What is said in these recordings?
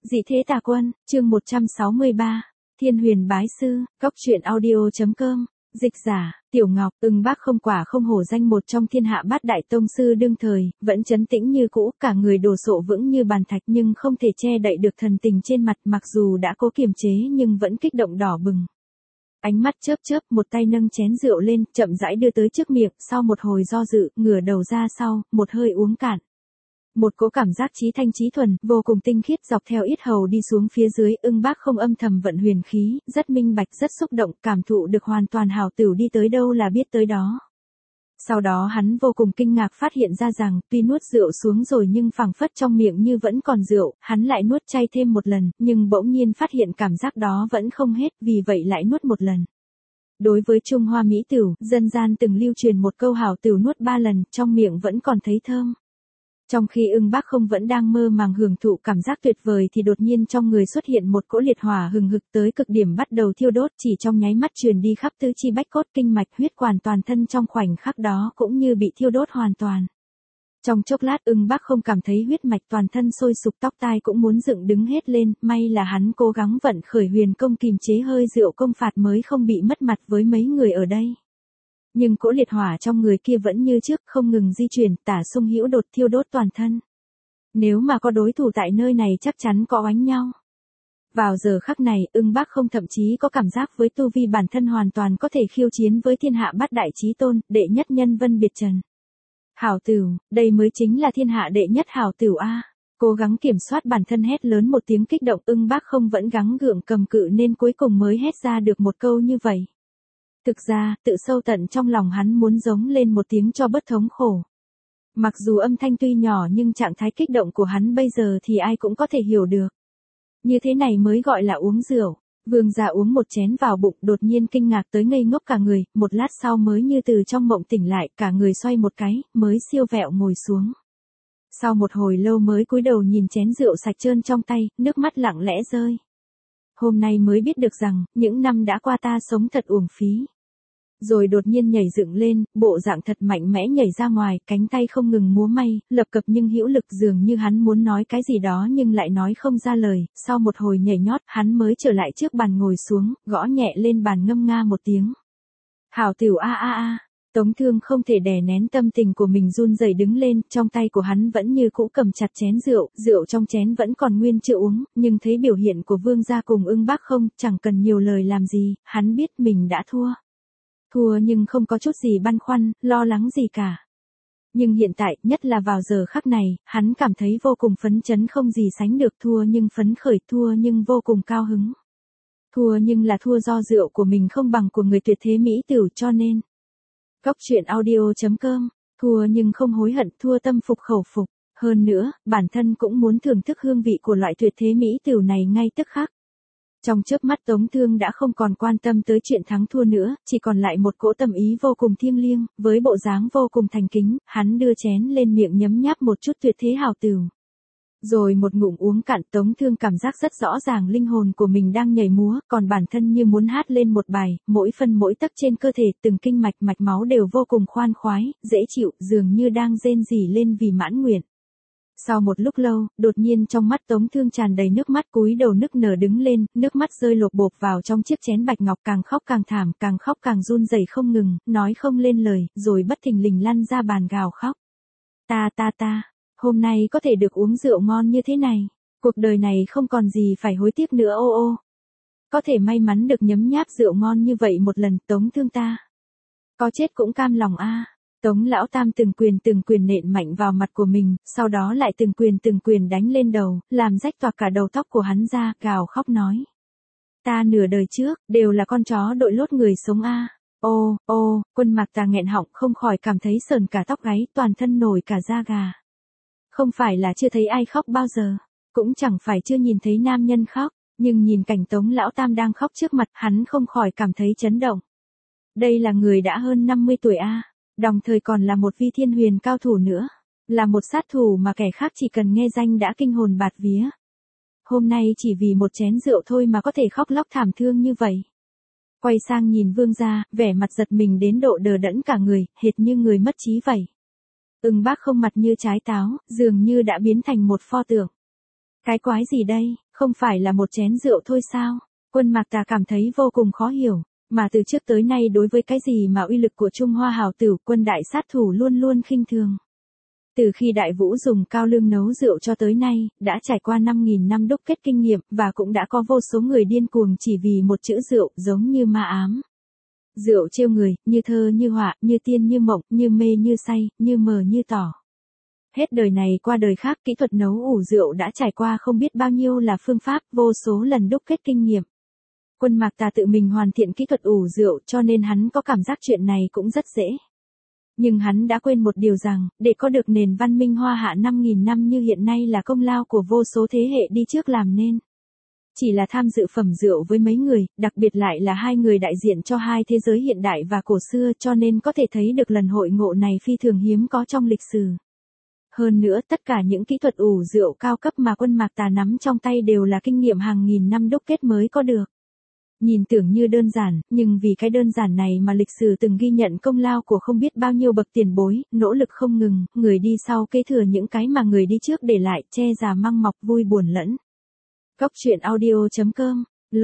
Dị thế tà quân, chương 163, Thiên Huyền Bái Sư, Cóc truyện audio.com, dịch giả, Tiểu Ngọc, Ưng Bác không quả không hổ danh một trong thiên hạ bát đại tông sư đương thời, vẫn trấn tĩnh như cũ, cả người đồ sộ vững như bàn thạch nhưng không thể che đậy được thần tình trên mặt, mặc dù đã cố kiềm chế nhưng vẫn kích động đỏ bừng. Ánh mắt chớp chớp, một tay nâng chén rượu lên, chậm rãi đưa tới trước miệng, sau một hồi do dự, ngửa đầu ra sau, một hơi uống cạn. Một cỗ cảm giác trí thanh trí thuần, vô cùng tinh khiết dọc theo yết hầu đi xuống phía dưới, Ưng Bác không âm thầm vận huyền khí, rất minh bạch, rất xúc động, cảm thụ được hoàn toàn hảo tửu đi tới đâu là biết tới đó. Sau đó hắn vô cùng kinh ngạc phát hiện ra rằng, tuy nuốt rượu xuống rồi nhưng phảng phất trong miệng như vẫn còn rượu, hắn lại nuốt chay thêm một lần, nhưng bỗng nhiên phát hiện cảm giác đó vẫn không hết, vì vậy lại nuốt một lần. Đối với Trung Hoa mỹ tửu, dân gian từng lưu truyền một câu hảo tửu nuốt 3 lần, trong miệng vẫn còn thấy thơm. Trong khi Ưng Bác không vẫn đang mơ màng hưởng thụ cảm giác tuyệt vời thì đột nhiên trong người xuất hiện một cỗ liệt hỏa hừng hực tới cực điểm bắt đầu thiêu đốt, chỉ trong nháy mắt truyền đi khắp tứ chi bách cốt kinh mạch, huyết quản toàn thân trong khoảnh khắc đó cũng như bị thiêu đốt hoàn toàn. Trong chốc lát Ưng Bác không cảm thấy huyết mạch toàn thân sôi sục, tóc tai cũng muốn dựng đứng hết lên, may là hắn cố gắng vận khởi huyền công kìm chế hơi rượu công phạt mới không bị mất mặt với mấy người ở đây. Nhưng cỗ liệt hỏa trong người kia vẫn như trước, không ngừng di chuyển, tả xung hữu đột thiêu đốt toàn thân. Nếu mà có đối thủ tại nơi này chắc chắn có oánh nhau. Vào giờ khắc này, Ưng Bác không thậm chí có cảm giác với tu vi bản thân hoàn toàn có thể khiêu chiến với thiên hạ bát đại chí tôn, đệ nhất nhân Vân Biệt Trần. Hảo tửu, đây mới chính là thiên hạ đệ nhất hảo tửu a. Cố gắng kiểm soát bản thân hét lớn một tiếng kích động, Ưng Bác không vẫn gắng gượng cầm cự nên cuối cùng mới hét ra được một câu như vậy. Thực ra, tự sâu tận trong lòng hắn muốn giống lên một tiếng cho bớt thống khổ. Mặc dù âm thanh tuy nhỏ nhưng trạng thái kích động của hắn bây giờ thì ai cũng có thể hiểu được. Như thế này mới gọi là uống rượu. Vương gia uống một chén vào bụng, đột nhiên kinh ngạc tới ngây ngốc cả người, một lát sau mới như từ trong mộng tỉnh lại, cả người xoay một cái, mới siêu vẹo ngồi xuống. Sau một hồi lâu mới cúi đầu nhìn chén rượu sạch trơn trong tay, nước mắt lặng lẽ rơi. Hôm nay mới biết được rằng, những năm đã qua ta sống thật uổng phí. Rồi đột nhiên nhảy dựng lên, bộ dạng thật mạnh mẽ nhảy ra ngoài, cánh tay không ngừng múa may, lập cập nhưng hữu lực, dường như hắn muốn nói cái gì đó nhưng lại nói không ra lời. Sau một hồi nhảy nhót, hắn mới trở lại trước bàn ngồi xuống, gõ nhẹ lên bàn ngâm nga một tiếng. Hảo tửu a a a. Tống Thương không thể đè nén tâm tình của mình run rẩy đứng lên, trong tay của hắn vẫn như cũ cầm chặt chén rượu, rượu trong chén vẫn còn nguyên chưa uống, nhưng thấy biểu hiện của Vương gia cùng Ưng Bác không, chẳng cần nhiều lời làm gì, hắn biết mình đã thua. Thua nhưng không có chút gì băn khoăn, lo lắng gì cả. Nhưng hiện tại, nhất là vào giờ khắc này, hắn cảm thấy vô cùng phấn chấn không gì sánh được, thua nhưng phấn khởi, thua nhưng vô cùng cao hứng. Thua nhưng là thua do rượu của mình không bằng của người tuyệt thế mỹ tửu cho nên. Cóc truyện audio.com, thua nhưng không hối hận, thua tâm phục khẩu phục. Hơn nữa, bản thân cũng muốn thưởng thức hương vị của loại tuyệt thế mỹ tửu này ngay tức khắc. Trong chớp mắt Tống Thương đã không còn quan tâm tới chuyện thắng thua nữa, chỉ còn lại một cỗ tâm ý vô cùng thiêng liêng, với bộ dáng vô cùng thành kính, hắn đưa chén lên miệng nhấm nháp một chút tuyệt thế hảo tửu. Rồi một ngụm uống cạn, Tống Thương cảm giác rất rõ ràng linh hồn của mình đang nhảy múa, còn bản thân như muốn hát lên một bài, mỗi phân mỗi tấc trên cơ thể, từng kinh mạch mạch máu đều vô cùng khoan khoái, dễ chịu, dường như đang rên rỉ lên vì mãn nguyện. Sau một lúc lâu, đột nhiên trong mắt Tống Thương tràn đầy nước mắt, cúi đầu nức nở đứng lên, nước mắt rơi lộp bộp vào trong chiếc chén bạch ngọc, càng khóc càng thảm, càng khóc càng run rẩy không ngừng, nói không lên lời, rồi bất thình lình lăn ra bàn gào khóc. Ta, hôm nay có thể được uống rượu ngon như thế này, cuộc đời này không còn gì phải hối tiếc nữa ô ô. Có thể may mắn được nhấm nháp rượu ngon như vậy một lần, Tống Thương ta. Có chết cũng cam lòng a. Tống Lão Tam từng quyền nện mạnh vào mặt của mình, sau đó lại từng quyền đánh lên đầu, làm rách toạc cả đầu tóc của hắn ra, gào khóc nói. Ta nửa đời trước, đều là con chó đội lốt người sống a. Ô, Quân Mạc Tà nghẹn họng không khỏi cảm thấy sờn cả tóc gáy, toàn thân nổi cả da gà. Không phải là chưa thấy ai khóc bao giờ, cũng chẳng phải chưa nhìn thấy nam nhân khóc, nhưng nhìn cảnh Tống Lão Tam đang khóc trước mặt, hắn không khỏi cảm thấy chấn động. Đây là người đã hơn 50 tuổi a. Đồng thời còn là một vi thiên huyền cao thủ nữa. Là một sát thủ mà kẻ khác chỉ cần nghe danh đã kinh hồn bạt vía. Hôm nay chỉ vì một chén rượu thôi mà có thể khóc lóc thảm thương như vậy. Quay sang nhìn Vương gia, vẻ mặt giật mình đến độ đờ đẫn cả người, hệt như người mất trí vậy. Ưng Bác không mặt như trái táo, dường như đã biến thành một pho tượng. Cái quái gì đây, Không phải là một chén rượu thôi sao? Quân Mạc Tà cảm thấy vô cùng khó hiểu, mà từ trước tới nay đối với cái gì mà uy lực của Trung Hoa hào tử quân đại sát thủ luôn luôn khinh thường. Từ khi Đại Vũ dùng cao lương nấu rượu cho tới nay, đã trải qua 5.000 năm đúc kết kinh nghiệm, và cũng đã có vô số người điên cuồng chỉ vì một chữ rượu, giống như ma ám. Rượu trêu người, như thơ như họa, như tiên như mộng, như mê như say, như mờ như tỏ. Hết đời này qua đời khác, kỹ thuật nấu ủ rượu đã trải qua không biết bao nhiêu là phương pháp, vô số lần đúc kết kinh nghiệm. Quân Mạc Tà tự mình hoàn thiện kỹ thuật ủ rượu, cho nên hắn có cảm giác chuyện này cũng rất dễ. Nhưng hắn đã quên một điều rằng, để có được nền văn minh Hoa Hạ 5.000 năm như hiện nay là công lao của vô số thế hệ đi trước làm nên. Chỉ là tham dự phẩm rượu với mấy người, đặc biệt lại là hai người đại diện cho hai thế giới hiện đại và cổ xưa, cho nên có thể thấy được lần hội ngộ này phi thường hiếm có trong lịch sử. Hơn nữa, tất cả những kỹ thuật ủ rượu cao cấp mà Quân Mạc Tà nắm trong tay đều là kinh nghiệm hàng nghìn năm đúc kết mới có được. Nhìn tưởng như đơn giản, nhưng vì cái đơn giản này mà lịch sử từng ghi nhận công lao của không biết bao nhiêu bậc tiền bối, nỗ lực không ngừng, người đi sau kế thừa những cái mà người đi trước để lại, che già măng mọc vui buồn lẫn. Góc truyện audio.com,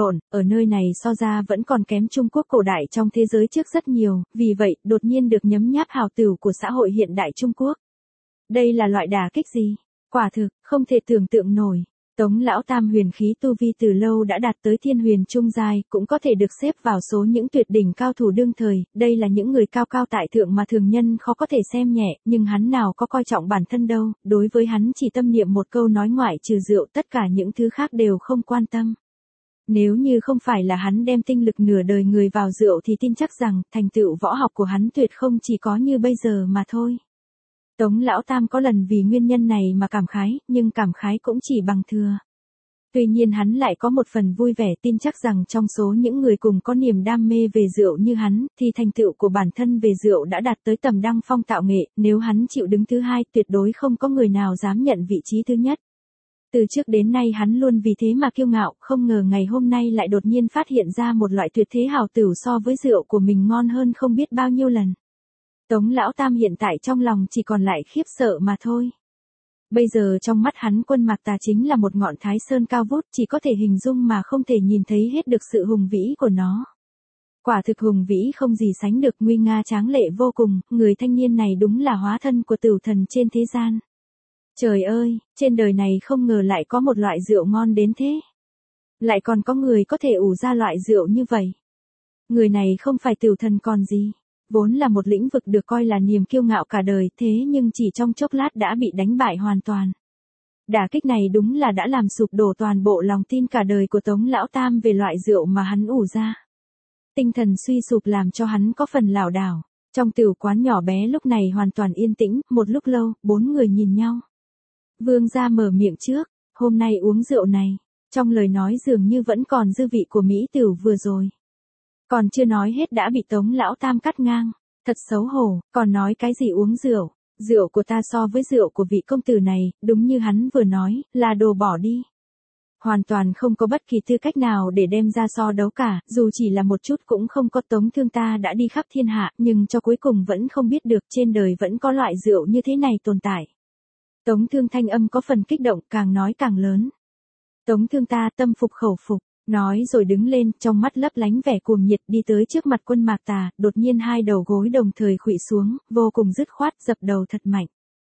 ở nơi này so ra vẫn còn kém Trung Quốc cổ đại trong thế giới trước rất nhiều, vì vậy, đột nhiên được nhấm nháp hào tửu của xã hội hiện đại Trung Quốc. Đây là loại đả kích gì? Quả thực, không thể tưởng tượng nổi. Tống Lão Tam huyền khí tu vi từ lâu đã đạt tới thiên huyền trung giai, cũng có thể được xếp vào số những tuyệt đỉnh cao thủ đương thời, đây là những người cao cao tại thượng mà thường nhân khó có thể xem nhẹ, nhưng hắn nào có coi trọng bản thân đâu, đối với hắn chỉ tâm niệm một câu nói ngoại trừ rượu, tất cả những thứ khác đều không quan tâm. Nếu như không phải là hắn đem tinh lực nửa đời người vào rượu thì tin chắc rằng, thành tựu võ học của hắn tuyệt không chỉ có như bây giờ mà thôi. Tống Lão Tam có lần vì nguyên nhân này mà cảm khái, nhưng cảm khái cũng chỉ bằng thừa. Tuy nhiên hắn lại có một phần vui vẻ, tin chắc rằng trong số những người cùng có niềm đam mê về rượu như hắn, thì thành tựu của bản thân về rượu đã đạt tới tầm đăng phong tạo nghệ, nếu hắn chịu đứng thứ hai, tuyệt đối không có người nào dám nhận vị trí thứ nhất. Từ trước đến nay hắn luôn vì thế mà kiêu ngạo, không ngờ ngày hôm nay lại đột nhiên phát hiện ra một loại tuyệt thế hào tửu so với rượu của mình ngon hơn không biết bao nhiêu lần. Tống Lão Tam hiện tại trong lòng chỉ còn lại khiếp sợ mà thôi. Bây giờ trong mắt hắn Quân Mạc Tà chính là một ngọn Thái Sơn cao vút, chỉ có thể hình dung mà không thể nhìn thấy hết được sự hùng vĩ của nó. Quả thực hùng vĩ không gì sánh được, nguy nga tráng lệ vô cùng, người thanh niên này đúng là hóa thân của tửu thần trên thế gian. Trời ơi, trên đời này không ngờ lại có một loại rượu ngon đến thế. Lại còn có người có thể ủ ra loại rượu như vậy. Người này không phải tửu thần còn gì. Vốn là một lĩnh vực được coi là niềm kiêu ngạo cả đời, thế nhưng chỉ trong chốc lát đã bị đánh bại hoàn toàn. Đả kích này đúng là đã làm sụp đổ toàn bộ lòng tin cả đời của Tống Lão Tam về loại rượu mà hắn ủ ra. Tinh thần suy sụp làm cho hắn có phần lảo đảo. Trong tửu quán nhỏ bé lúc này hoàn toàn yên tĩnh, một lúc lâu, bốn người nhìn nhau. Vương gia mở miệng trước, hôm nay uống rượu này, trong lời nói dường như vẫn còn dư vị của mỹ tửu vừa rồi. Còn chưa nói hết đã bị Tống Lão Tam cắt ngang, thật xấu hổ, còn nói cái gì uống rượu, rượu của ta so với rượu của vị công tử này, đúng như hắn vừa nói, là đồ bỏ đi. Hoàn toàn không có bất kỳ tư cách nào để đem ra so đấu cả, dù chỉ là một chút cũng không có. Tống Thương ta đã đi khắp thiên hạ, nhưng cho cuối cùng vẫn không biết được trên đời vẫn có loại rượu như thế này tồn tại. Tống Thương thanh âm có phần kích động, càng nói càng lớn. Tống Thương ta tâm phục khẩu phục. Nói rồi đứng lên, trong mắt lấp lánh vẻ cuồng nhiệt, đi tới trước mặt Quân Mạc Tà, đột nhiên hai đầu gối đồng thời khuỵu xuống, vô cùng dứt khoát, dập đầu thật mạnh.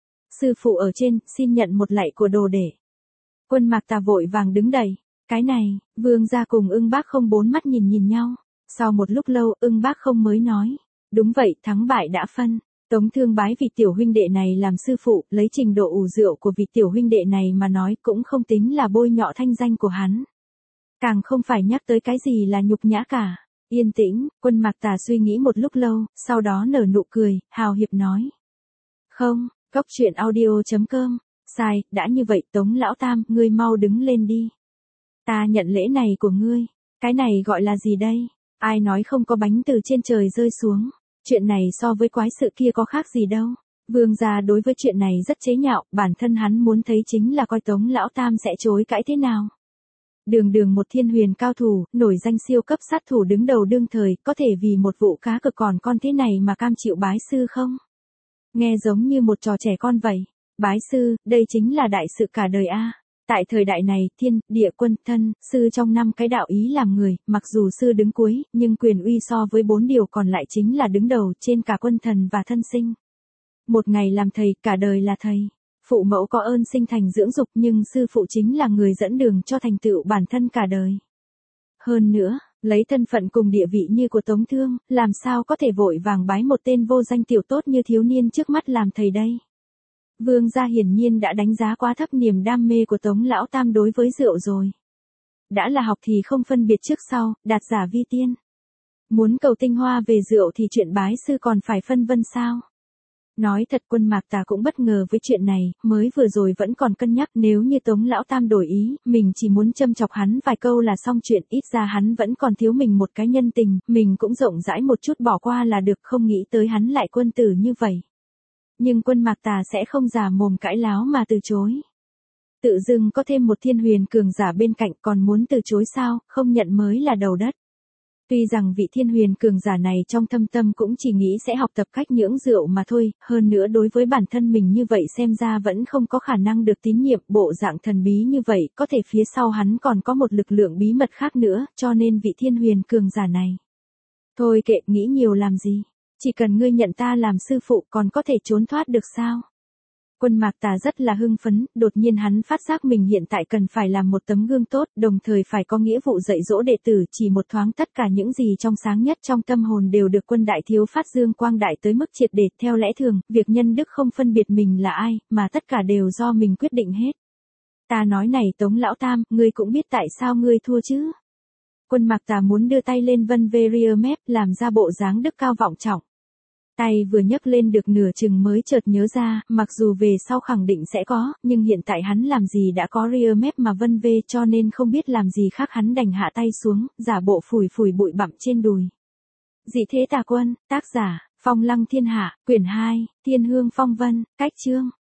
Sư phụ ở trên, xin nhận một lạy của đồ đệ. Quân Mạc Tà vội vàng đứng dậy. Cái này, Vương gia cùng Ưng Bác Không bốn mắt nhìn nhau. Sau một lúc lâu, Ưng Bác Không mới nói. Đúng vậy, thắng bại đã phân. Tống Thương bái vị tiểu huynh đệ này làm sư phụ, lấy trình độ ủ rượu của vị tiểu huynh đệ này mà nói cũng không tính là bôi nhọ thanh danh của hắn. Càng không phải nhắc tới cái gì là nhục nhã cả. Yên tĩnh, Quân Mạc Tà suy nghĩ một lúc lâu, sau đó nở nụ cười, hào hiệp nói. Không, góc truyện audio.com, sai, đã như vậy Tống Lão Tam, ngươi mau đứng lên đi. Ta nhận lễ này của ngươi, cái này gọi là gì đây? Ai nói không có bánh từ trên trời rơi xuống, chuyện này so với quái sự kia có khác gì đâu. Vương gia đối với chuyện này rất chế nhạo, bản thân hắn muốn thấy chính là coi Tống Lão Tam sẽ chối cãi thế nào. Đường đường một thiên huyền cao thủ, nổi danh siêu cấp sát thủ đứng đầu đương thời, có thể vì một vụ cá cực còn con thế này mà cam chịu bái sư không? Nghe giống như một trò trẻ con vậy. Bái sư, đây chính là đại sự cả đời a. Tại thời đại này, thiên, địa, quân, thân, sư trong 5 cái đạo ý làm người, mặc dù sư đứng cuối, nhưng quyền uy so với 4 điều còn lại chính là đứng đầu trên cả quân thần và thân sinh. Một ngày làm thầy, cả đời là thầy. Phụ mẫu có ơn sinh thành dưỡng dục nhưng sư phụ chính là người dẫn đường cho thành tựu bản thân cả đời. Hơn nữa, lấy thân phận cùng địa vị như của Tống Thương, làm sao có thể vội vàng bái một tên vô danh tiểu tốt như thiếu niên trước mắt làm thầy đây. Vương gia hiển nhiên đã đánh giá quá thấp niềm đam mê của Tống Lão Tam đối với rượu rồi. Đã là học thì không phân biệt trước sau, đạt giả vi tiên. Muốn cầu tinh hoa về rượu thì chuyện bái sư còn phải phân vân sao? Nói thật Quân Mạc Tà cũng bất ngờ với chuyện này, mới vừa rồi vẫn còn cân nhắc nếu như Tống Lão Tam đổi ý, mình chỉ muốn châm chọc hắn vài câu là xong chuyện, ít ra hắn vẫn còn thiếu mình một cái nhân tình, mình cũng rộng rãi một chút bỏ qua là được, không nghĩ tới hắn lại quân tử như vậy. Nhưng Quân Mạc Tà sẽ không giả mồm cãi láo mà từ chối. Tự dưng có thêm một thiên huyền cường giả bên cạnh còn muốn từ chối sao, không nhận mới là đầu đất. Tuy rằng vị thiên huyền cường giả này trong thâm tâm cũng chỉ nghĩ sẽ học tập cách nhưỡng rượu mà thôi, hơn nữa đối với bản thân mình như vậy xem ra vẫn không có khả năng được tín nhiệm, bộ dạng thần bí như vậy, có thể phía sau hắn còn có một lực lượng bí mật khác nữa, cho nên vị thiên huyền cường giả này. Thôi kệ, nghĩ nhiều làm gì, chỉ cần ngươi nhận ta làm sư phụ còn có thể trốn thoát được sao? Quân Mạc Tà rất là hưng phấn, đột nhiên hắn phát giác mình hiện tại cần phải làm một tấm gương tốt, đồng thời phải có nghĩa vụ dạy dỗ đệ tử, chỉ một thoáng tất cả những gì trong sáng nhất trong tâm hồn đều được Quân đại thiếu phát dương quang đại tới mức triệt để, theo lẽ thường, việc nhân đức không phân biệt mình là ai, mà tất cả đều do mình quyết định hết. Ta nói này Tống Lão Tam, ngươi cũng biết tại sao ngươi thua chứ? Quân Mạc Tà muốn đưa tay lên vân ve rear mép, làm ra bộ dáng đức cao vọng trọng. Tay vừa nhấc lên được nửa chừng mới chợt nhớ ra, mặc dù về sau khẳng định sẽ có, nhưng hiện tại hắn làm gì đã có rear mép mà vân vê, cho nên không biết làm gì khác hắn đành hạ tay xuống, giả bộ phủi phủi bụi bặm trên đùi. Dị thế tà quân, tác giả, Phong Lăng Thiên Hạ, quyển 2, Thiên Hương Phong Vân, cách chương.